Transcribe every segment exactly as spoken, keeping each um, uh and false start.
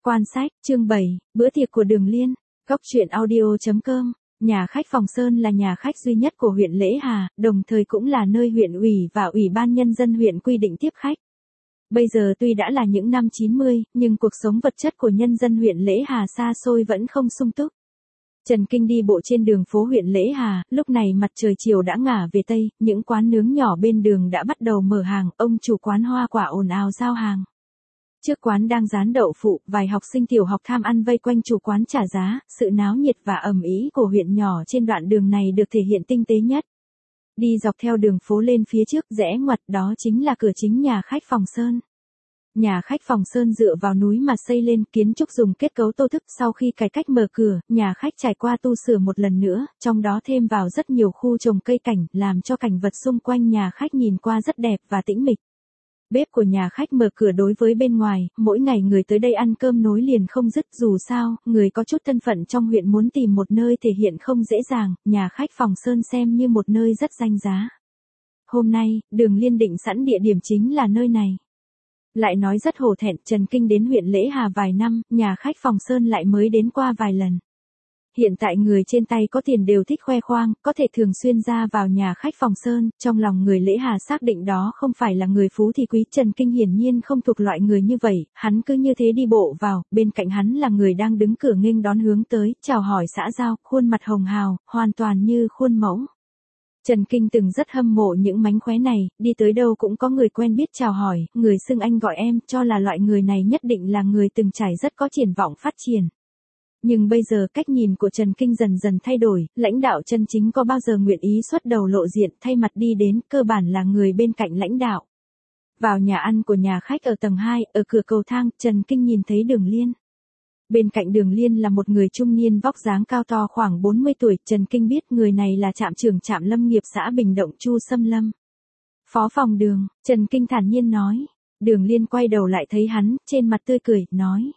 Quan sách, chương bảy, bữa tiệc của Đường Liên. Góc truyện audio chấm com. Nhà khách Phòng Sơn là nhà khách duy nhất của huyện Lễ Hà, đồng thời cũng là nơi huyện ủy và ủy ban nhân dân huyện quy định tiếp khách. Bây giờ tuy đã là những năm chín mươi, nhưng cuộc sống vật chất của nhân dân huyện Lễ Hà xa xôi vẫn không sung túc. Trần Kinh đi bộ trên đường phố huyện Lễ Hà, lúc này mặt trời chiều đã ngả về Tây, những quán nướng nhỏ bên đường đã bắt đầu mở hàng, ông chủ quán hoa quả ồn ào giao hàng. Trước quán đang rán đậu phụ, vài học sinh tiểu học tham ăn vây quanh chủ quán trả giá, sự náo nhiệt và ầm ĩ của huyện nhỏ trên đoạn đường này được thể hiện tinh tế nhất. Đi dọc theo đường phố lên phía trước rẽ ngoặt, đó chính là cửa chính nhà khách Phòng Sơn. Nhà khách Phòng Sơn dựa vào núi mà xây lên, kiến trúc dùng kết cấu tô thức. Sau khi cải cách mở cửa, nhà khách trải qua tu sửa một lần nữa, trong đó thêm vào rất nhiều khu trồng cây cảnh, làm cho cảnh vật xung quanh nhà khách nhìn qua rất đẹp và tĩnh mịch. Bếp của nhà khách mở cửa đối với bên ngoài, mỗi ngày người tới đây ăn cơm nối liền không dứt. Dù sao, người có chút thân phận trong huyện muốn tìm một nơi thể hiện không dễ dàng, nhà khách Phòng Sơn xem như một nơi rất danh giá. Hôm nay, Đường Liên định sẵn địa điểm chính là nơi này. Lại nói rất hổ thẹn, Trần Kinh đến huyện Lễ Hà vài năm, nhà khách Phòng Sơn lại mới đến qua vài lần. Hiện tại người trên tay có tiền đều thích khoe khoang, có thể thường xuyên ra vào nhà khách Phòng Sơn, trong lòng người Lễ Hà xác định đó không phải là người phú thì quý. Trần Kinh hiển nhiên không thuộc loại người như vậy, hắn cứ như thế đi bộ vào, bên cạnh hắn là người đang đứng cửa nghênh đón hướng tới, chào hỏi xã giao, khuôn mặt hồng hào, hoàn toàn như khuôn mẫu. Trần Kinh từng rất hâm mộ những mánh khóe này, đi tới đâu cũng có người quen biết chào hỏi, người xưng anh gọi em, cho là loại người này nhất định là người từng trải rất có triển vọng phát triển. Nhưng bây giờ cách nhìn của Trần Kinh dần dần thay đổi, lãnh đạo chân chính có bao giờ nguyện ý xuất đầu lộ diện thay mặt đi đến, cơ bản là người bên cạnh lãnh đạo. Vào nhà ăn của nhà khách ở tầng hai, ở cửa cầu thang, Trần Kinh nhìn thấy Đường Liên. Bên cạnh Đường Liên là một người trung niên vóc dáng cao to khoảng bốn mươi tuổi, Trần Kinh biết người này là trạm trưởng trạm lâm nghiệp xã Bình Động Chu Sâm Lâm. Phó phòng Đường, Trần Kinh thản nhiên nói. Đường Liên quay đầu lại thấy hắn, trên mặt tươi cười, nói.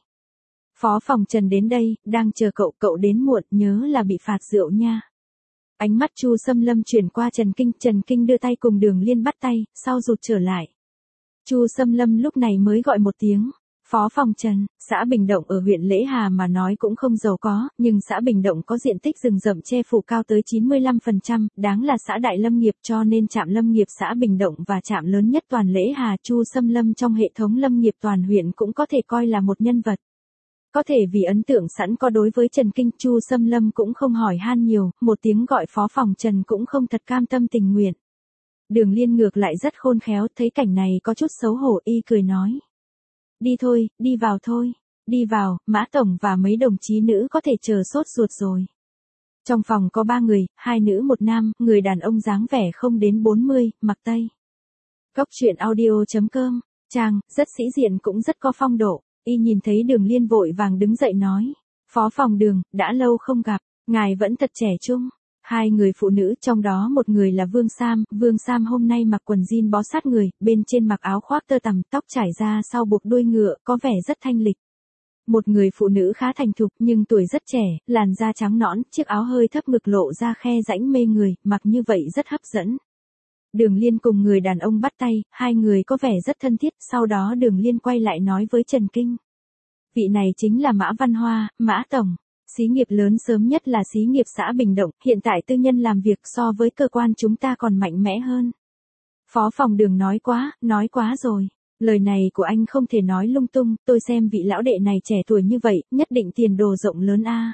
Phó phòng Trần đến đây, đang chờ cậu, cậu đến muộn, nhớ là bị phạt rượu nha. Ánh mắt Chu Sâm Lâm chuyển qua Trần Kinh, Trần Kinh đưa tay cùng Đường Liên bắt tay, sau rụt trở lại. Chu Sâm Lâm lúc này mới gọi một tiếng. Phó phòng Trần, xã Bình Động ở huyện Lễ Hà mà nói cũng không giàu có, nhưng xã Bình Động có diện tích rừng rậm che phủ cao tới chín mươi lăm phần trăm, đáng là xã đại lâm nghiệp, cho nên trạm lâm nghiệp xã Bình Động và trạm lớn nhất toàn Lễ Hà Chu Sâm Lâm trong hệ thống lâm nghiệp toàn huyện cũng có thể coi là một nhân vật. Có thể vì ấn tượng sẵn có đối với Trần Kinh, Chu Sâm Lâm cũng không hỏi han nhiều, một tiếng gọi phó phòng Trần cũng không thật cam tâm tình nguyện. Đường Liên ngược lại rất khôn khéo, thấy cảnh này có chút xấu hổ, y cười nói. Đi thôi, đi vào thôi, đi vào, Mã Tổng và mấy đồng chí nữ có thể chờ sốt ruột rồi. Trong phòng có ba người, hai nữ một nam, người đàn ông dáng vẻ không đến bốn mươi, mặc tây. Góc truyện audio chấm com, chàng, rất sĩ diện cũng rất có phong độ, y nhìn thấy Đường Liên vội vàng đứng dậy nói. Phó phòng Đường, đã lâu không gặp, ngài vẫn thật trẻ trung. Hai người phụ nữ, trong đó một người là Vương Sam, Vương Sam hôm nay mặc quần jean bó sát người, bên trên mặc áo khoác tơ tằm, tóc trải ra sau buộc đuôi ngựa, có vẻ rất thanh lịch. Một người phụ nữ khá thành thục nhưng tuổi rất trẻ, làn da trắng nõn, chiếc áo hơi thấp ngực lộ ra khe rãnh mê người, mặc như vậy rất hấp dẫn. Đường Liên cùng người đàn ông bắt tay, hai người có vẻ rất thân thiết, sau đó Đường Liên quay lại nói với Trần Kinh. Vị này chính là Mã Văn Hoa, Mã Tổng. Xí nghiệp lớn sớm nhất là xí nghiệp xã Bình Động, hiện tại tư nhân làm việc so với cơ quan chúng ta còn mạnh mẽ hơn. Phó phòng Đường nói quá, nói quá rồi. Lời này của anh không thể nói lung tung, tôi xem vị lão đệ này trẻ tuổi như vậy, nhất định tiền đồ rộng lớn a.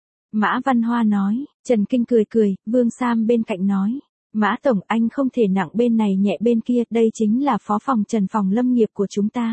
Mã Văn Hoa nói, Trần Kinh cười cười, Vương Sam bên cạnh nói. Mã Tổng, anh không thể nặng bên này nhẹ bên kia, đây chính là phó phòng Trần phòng lâm nghiệp của chúng ta.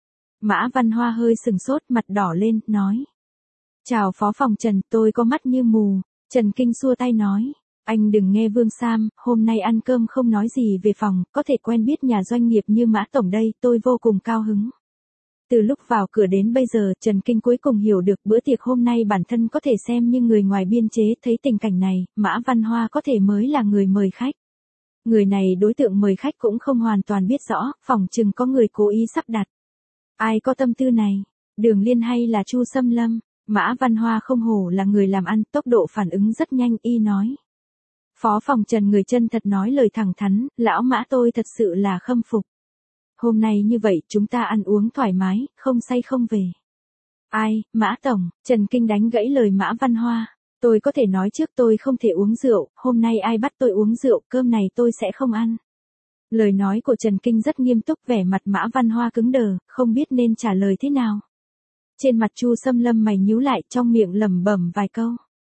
Mã Văn Hoa hơi sừng sốt, mặt đỏ lên, nói. Chào phó phòng Trần, tôi có mắt như mù. Trần Kinh xua tay nói. Anh đừng nghe Vương Sam, hôm nay ăn cơm không nói gì về phòng, có thể quen biết nhà doanh nghiệp như Mã Tổng đây, tôi vô cùng cao hứng. Từ lúc vào cửa đến bây giờ, Trần Kinh cuối cùng hiểu được bữa tiệc hôm nay bản thân có thể xem như người ngoài biên chế, thấy tình cảnh này, Mã Văn Hoa có thể mới là người mời khách. Người này đối tượng mời khách cũng không hoàn toàn biết rõ, phỏng chừng có người cố ý sắp đặt. Ai có tâm tư này? Đường Liên hay là Chu Sâm Lâm? Mã Văn Hoa không hổ là người làm ăn, tốc độ phản ứng rất nhanh, y nói. Phó phòng Trần người chân thật nói lời thẳng thắn, lão Mã tôi thật sự là khâm phục. Hôm nay như vậy chúng ta ăn uống thoải mái, không say không về. Ai, Mã Tổng, Trần Kinh đánh gãy lời Mã Văn Hoa. Tôi có thể nói trước tôi không thể uống rượu, hôm nay ai bắt tôi uống rượu, cơm này tôi sẽ không ăn. Lời nói của Trần Kinh rất nghiêm túc, vẻ mặt Mã Văn Hoa cứng đờ, không biết nên trả lời thế nào. Trên mặt Chu Xâm Lâm mày nhíu lại, trong miệng lẩm bẩm vài câu.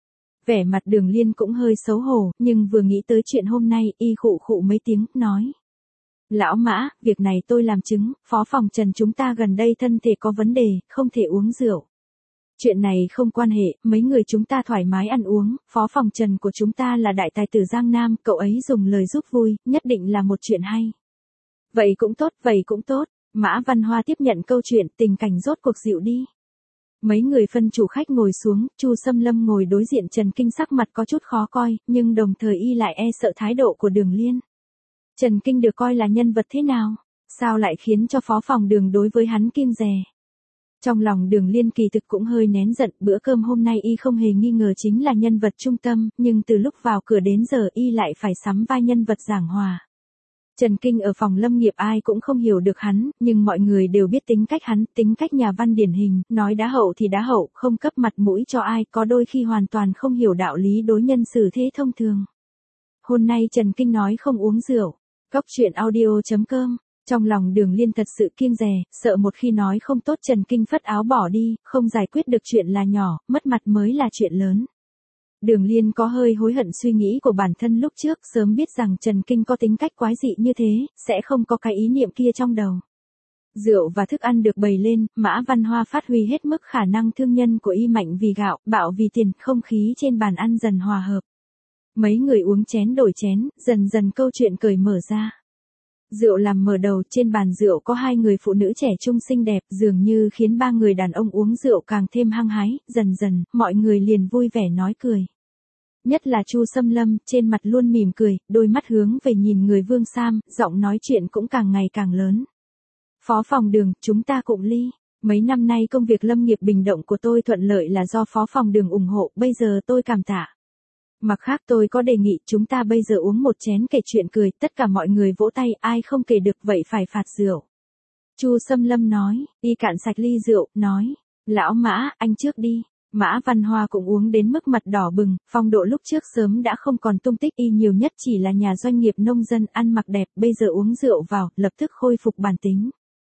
Vẻ mặt Đường Liên cũng hơi xấu hổ, nhưng vừa nghĩ tới chuyện hôm nay, y khụ khụ mấy tiếng, nói. Lão Mã, việc này tôi làm chứng, phó phòng Trần chúng ta gần đây thân thể có vấn đề, không thể uống rượu. Chuyện này không quan hệ, mấy người chúng ta thoải mái ăn uống, phó phòng Trần của chúng ta là đại tài tử Giang Nam, cậu ấy dùng lời giúp vui, nhất định là một chuyện hay. Vậy cũng tốt, vậy cũng tốt, Mã Văn Hoa tiếp nhận câu chuyện, tình cảnh rốt cuộc dịu đi. Mấy người phân chủ khách ngồi xuống, Chu Xâm Lâm ngồi đối diện Trần Kinh, sắc mặt có chút khó coi, nhưng đồng thời y lại e sợ thái độ của Đường Liên. Trần Kinh được coi là nhân vật thế nào? Sao lại khiến cho phó phòng Đường đối với hắn kiêng dè? Trong lòng Đường Liên kỳ thực cũng hơi nén giận, bữa cơm hôm nay y không hề nghi ngờ chính là nhân vật trung tâm, nhưng từ lúc vào cửa đến giờ y lại phải sắm vai nhân vật giảng hòa. Trần Kinh ở phòng lâm nghiệp ai cũng không hiểu được hắn, nhưng mọi người đều biết tính cách hắn, tính cách nhà văn điển hình, nói đá hậu thì đá hậu, không cấp mặt mũi cho ai, có đôi khi hoàn toàn không hiểu đạo lý đối nhân xử thế thông thường. Hôm nay Trần Kinh nói không uống rượu. Cóc truyện audio chấm com. Trong lòng Đường Liên thật sự kiêng dè, sợ một khi nói không tốt Trần Kinh phất áo bỏ đi, không giải quyết được chuyện là nhỏ, mất mặt mới là chuyện lớn. Đường Liên có hơi hối hận suy nghĩ của bản thân lúc trước, sớm biết rằng Trần Kinh có tính cách quái dị như thế, sẽ không có cái ý niệm kia trong đầu. Rượu và thức ăn được bày lên, Mã Văn Hoa phát huy hết mức khả năng thương nhân của y, mạnh vì gạo, bạo vì tiền, không khí trên bàn ăn dần hòa hợp. Mấy người uống chén đổi chén, dần dần câu chuyện cởi mở ra. Rượu làm mở đầu, trên bàn rượu có hai người phụ nữ trẻ trung xinh đẹp, dường như khiến ba người đàn ông uống rượu càng thêm hăng hái, dần dần, mọi người liền vui vẻ nói cười. Nhất là Chu Xâm Lâm, trên mặt luôn mỉm cười, đôi mắt hướng về nhìn người Vương Sam, giọng nói chuyện cũng càng ngày càng lớn. Phó phòng Đường, chúng ta cụng ly. Mấy năm nay công việc lâm nghiệp Bình Động của tôi thuận lợi là do phó phòng Đường ủng hộ, bây giờ tôi cảm tạ. Mặt khác tôi có đề nghị chúng ta bây giờ uống một chén kể chuyện cười, tất cả mọi người vỗ tay, ai không kể được vậy phải phạt rượu. Chu Xâm Lâm nói, y cạn sạch ly rượu, nói, lão Mã, anh trước đi. Mã Văn Hoa cũng uống đến mức mặt đỏ bừng, phong độ lúc trước sớm đã không còn tung tích, y nhiều nhất chỉ là nhà doanh nghiệp nông dân ăn mặc đẹp, bây giờ uống rượu vào, lập tức khôi phục bản tính.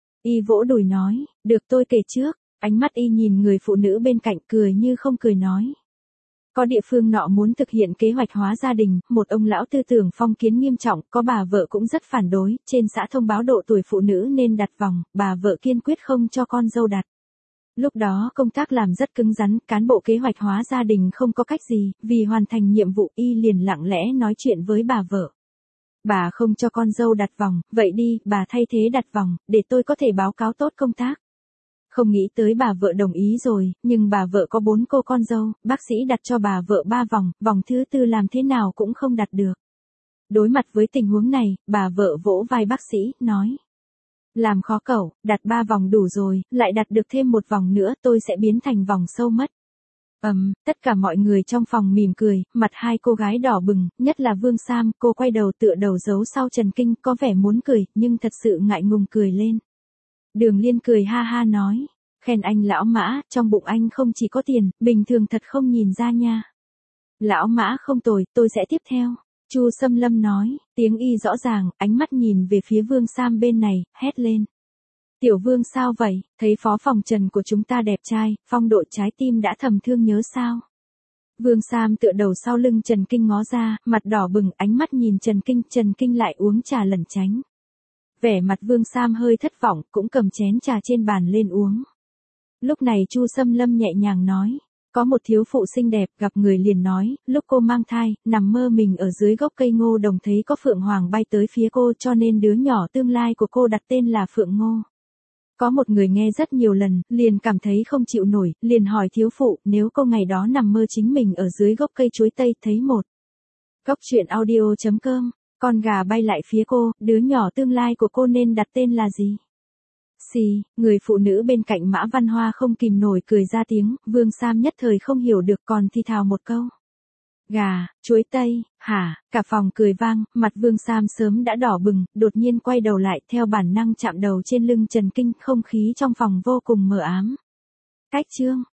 Y vỗ đùi nói, được tôi kể trước, ánh mắt y nhìn người phụ nữ bên cạnh cười như không cười nói. Có địa phương nọ muốn thực hiện kế hoạch hóa gia đình, một ông lão tư tưởng phong kiến nghiêm trọng, có bà vợ cũng rất phản đối, trên xã thông báo độ tuổi phụ nữ nên đặt vòng, bà vợ kiên quyết không cho con dâu đặt. Lúc đó công tác làm rất cứng rắn, cán bộ kế hoạch hóa gia đình không có cách gì, vì hoàn thành nhiệm vụ y liền lặng lẽ nói chuyện với bà vợ. Bà không cho con dâu đặt vòng, vậy đi, bà thay thế đặt vòng, để tôi có thể báo cáo tốt công tác. Không nghĩ tới bà vợ đồng ý rồi, nhưng bà vợ có bốn cô con dâu, bác sĩ đặt cho bà vợ ba vòng, vòng thứ tư làm thế nào cũng không đặt được. Đối mặt với tình huống này, bà vợ vỗ vai bác sĩ, nói. Làm khó cậu, đặt ba vòng đủ rồi, lại đặt được thêm một vòng nữa tôi sẽ biến thành vòng sâu mất. Ầm, um, tất cả mọi người trong phòng mỉm cười, mặt hai cô gái đỏ bừng, nhất là Vương Sam, cô quay đầu tựa đầu giấu sau Trần Kinh, có vẻ muốn cười, nhưng thật sự ngại ngùng cười lên. Đường Liên cười ha ha nói, khen anh lão Mã, trong bụng anh không chỉ có tiền, bình thường thật không nhìn ra nha. Lão Mã không tồi, tôi sẽ tiếp theo. Chu Xâm Lâm nói, tiếng y rõ ràng, ánh mắt nhìn về phía Vương Sam bên này, hét lên. Tiểu Vương sao vậy, thấy phó phòng Trần của chúng ta đẹp trai, phong độ trái tim đã thầm thương nhớ sao. Vương Sam tựa đầu sau lưng Trần Kinh ngó ra, mặt đỏ bừng, ánh mắt nhìn Trần Kinh, Trần Kinh lại uống trà lẩn tránh. Vẻ mặt Vương Sam hơi thất vọng, cũng cầm chén trà trên bàn lên uống. Lúc này Chu Xâm Lâm nhẹ nhàng nói, có một thiếu phụ xinh đẹp, gặp người liền nói, lúc cô mang thai, nằm mơ mình ở dưới gốc cây ngô đồng thấy có phượng hoàng bay tới phía cô, cho nên đứa nhỏ tương lai của cô đặt tên là Phượng Ngô. Có một người nghe rất nhiều lần, liền cảm thấy không chịu nổi, liền hỏi thiếu phụ, nếu cô ngày đó nằm mơ chính mình ở dưới gốc cây chuối tây, thấy một. Cóc truyện audio chấm com, con gà bay lại phía cô, đứa nhỏ tương lai của cô nên đặt tên là gì? Xì, người phụ nữ bên cạnh Mã Văn Hoa không kìm nổi cười ra tiếng, Vương Sam nhất thời không hiểu được còn thì thào một câu. Gà, chuối tây, hả, cả phòng cười vang, mặt Vương Sam sớm đã đỏ bừng, đột nhiên quay đầu lại theo bản năng chạm đầu trên lưng Trần Kinh, không khí trong phòng vô cùng mờ ám. Cách chương